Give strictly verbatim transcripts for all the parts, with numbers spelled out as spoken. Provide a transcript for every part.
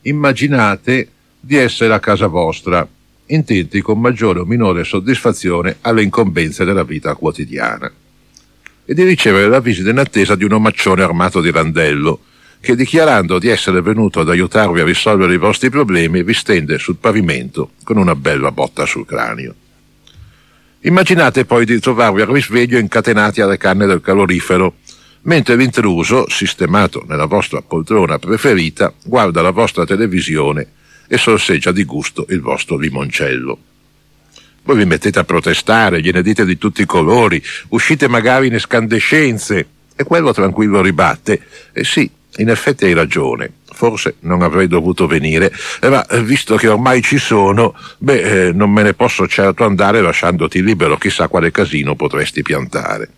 immaginate di essere a casa vostra, intenti con maggiore o minore soddisfazione alle incombenze della vita quotidiana, e di ricevere la visita inattesa di un omaccione armato di randello che, dichiarando di essere venuto ad aiutarvi a risolvere i vostri problemi, vi stende sul pavimento con una bella botta sul cranio. Immaginate poi di trovarvi al risveglio incatenati alle canne del calorifero, mentre l'intruso, sistemato nella vostra poltrona preferita, guarda la vostra televisione e sorseggia di gusto il vostro limoncello. Voi vi mettete a protestare, gliene dite di tutti i colori, uscite magari in escandescenze, e quello tranquillo ribatte: eh sì, in effetti hai ragione, forse non avrei dovuto venire, eh, ma visto che ormai ci sono, beh, eh, non me ne posso certo andare lasciandoti libero, chissà quale casino potresti piantare.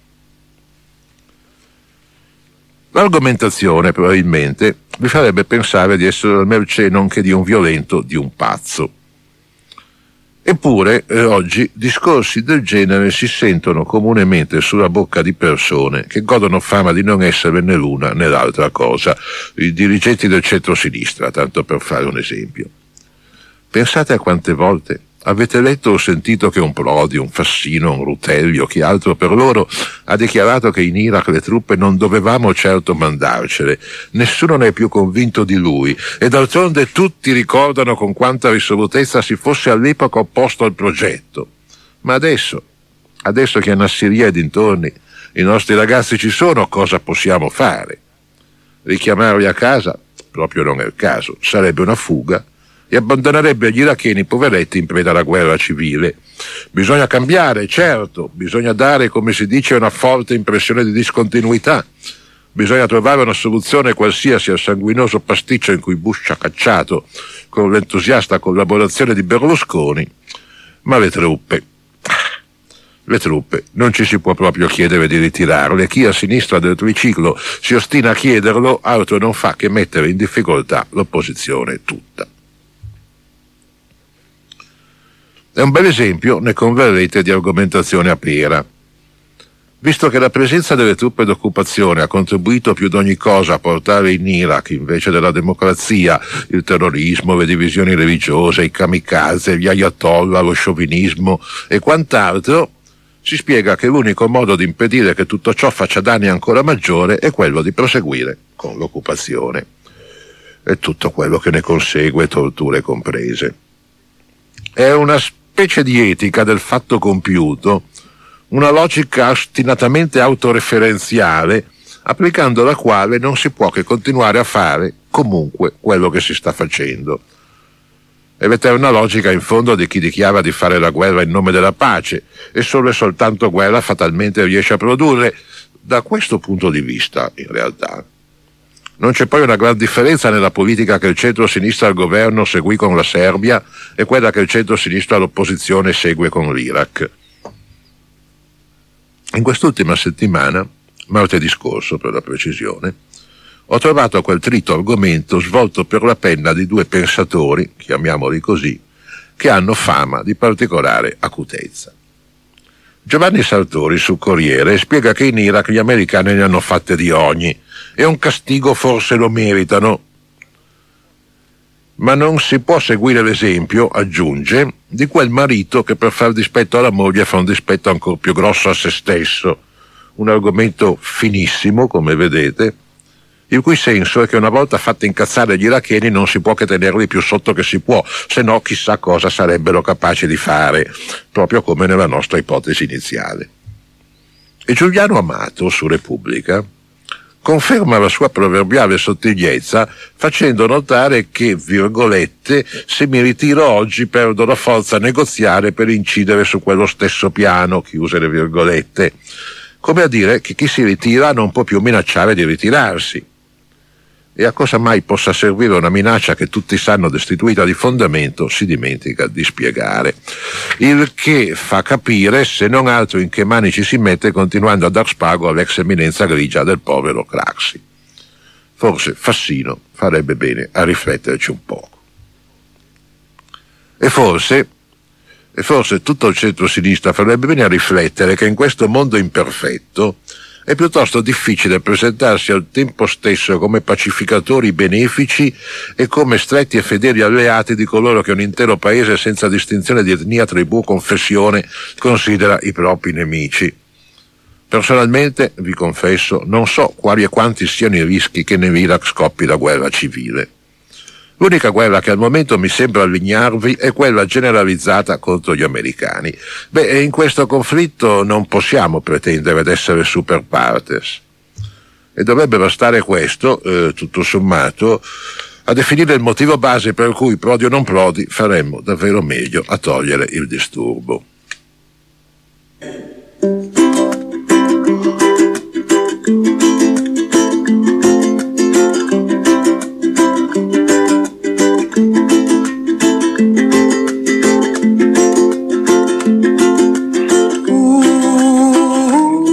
L'argomentazione probabilmente vi farebbe pensare di essere al mercé nonché di un violento, di un pazzo. Eppure eh, oggi discorsi del genere si sentono comunemente sulla bocca di persone che godono fama di non essere né l'una né l'altra cosa, i dirigenti del centro-sinistra, tanto per fare un esempio. Pensate a quante volte avete letto o sentito che un Prodi, un Fassino, un Rutelli o chi altro per loro ha dichiarato che in Iraq le truppe non dovevamo certo mandarcele, nessuno ne è più convinto di lui, e d'altronde tutti ricordano con quanta risolutezza si fosse all'epoca opposto al progetto. Ma adesso, adesso che a Nassiriya e dintorni i nostri ragazzi ci sono, cosa possiamo fare? Richiamarli a casa? Proprio non è il caso, sarebbe una fuga e abbandonerebbe gli iracheni poveretti in preda alla guerra civile. Bisogna cambiare, certo, bisogna dare, come si dice, una forte impressione di discontinuità, bisogna trovare una soluzione qualsiasi al sanguinoso pasticcio in cui Bush ci ha cacciato con l'entusiasta collaborazione di Berlusconi, ma le truppe, le truppe non ci si può proprio chiedere di ritirarle. Chi a sinistra del triciclo si ostina a chiederlo altro non fa che mettere in difficoltà l'opposizione tutta. È un bel esempio, ne converrete, di argomentazione a pera. Visto che la presenza delle truppe d'occupazione ha contribuito più di ogni cosa a portare in Iraq, invece della democrazia, il terrorismo, le divisioni religiose, i kamikaze, gli ayatollah, lo sciovinismo e quant'altro, si spiega che l'unico modo di impedire che tutto ciò faccia danni ancora maggiori è quello di proseguire con l'occupazione e tutto quello che ne consegue, torture comprese. È una specie di etica del fatto compiuto, una logica ostinatamente autoreferenziale, applicando la quale non si può che continuare a fare comunque quello che si sta facendo. È l'eterna logica in fondo di chi dichiara di fare la guerra in nome della pace, e solo e soltanto guerra fatalmente riesce a produrre. Da questo punto di vista, in realtà, non c'è poi una gran differenza nella politica che il centro-sinistra al governo seguì con la Serbia e quella che il centro-sinistra all'opposizione segue con l'Iraq. In quest'ultima settimana, martedì scorso per la precisione, ho trovato quel trito argomento svolto per la penna di due pensatori, chiamiamoli così, che hanno fama di particolare acutezza. Giovanni Sartori sul Corriere spiega che in Iraq gli americani ne hanno fatte di ogni e un castigo forse lo meritano, ma non si può seguire l'esempio, aggiunge, di quel marito che per far dispetto alla moglie fa un dispetto ancora più grosso a se stesso. Un argomento finissimo, come vedete, il cui senso è che una volta fatti incazzare gli iracheni non si può che tenerli più sotto che si può, se no chissà cosa sarebbero capaci di fare, proprio come nella nostra ipotesi iniziale. E Giuliano Amato, su Repubblica, conferma la sua proverbiale sottigliezza facendo notare che, virgolette, se mi ritiro oggi perdo la forza negoziale per incidere su quello stesso piano, chiuse le virgolette, come a dire che chi si ritira non può più minacciare di ritirarsi. E a cosa mai possa servire una minaccia che tutti sanno destituita di fondamento si dimentica di spiegare. Il che fa capire, se non altro, in che mani ci si mette continuando a dar spago all'ex eminenza grigia del povero Craxi. Forse Fassino farebbe bene a rifletterci un poco. E forse, e forse tutto il centro-sinistra farebbe bene a riflettere che in questo mondo imperfetto è piuttosto difficile presentarsi al tempo stesso come pacificatori benefici e come stretti e fedeli alleati di coloro che un intero paese senza distinzione di etnia, tribù, confessione considera i propri nemici. Personalmente, vi confesso, non so quali e quanti siano i rischi che nell'Iraq scoppi la guerra civile. L'unica guerra che al momento mi sembra allinearvi è quella generalizzata contro gli americani. Beh, in questo conflitto non possiamo pretendere di essere super partes. E dovrebbe bastare questo, eh, tutto sommato, a definire il motivo base per cui, prodi o non prodi, faremmo davvero meglio a togliere il disturbo.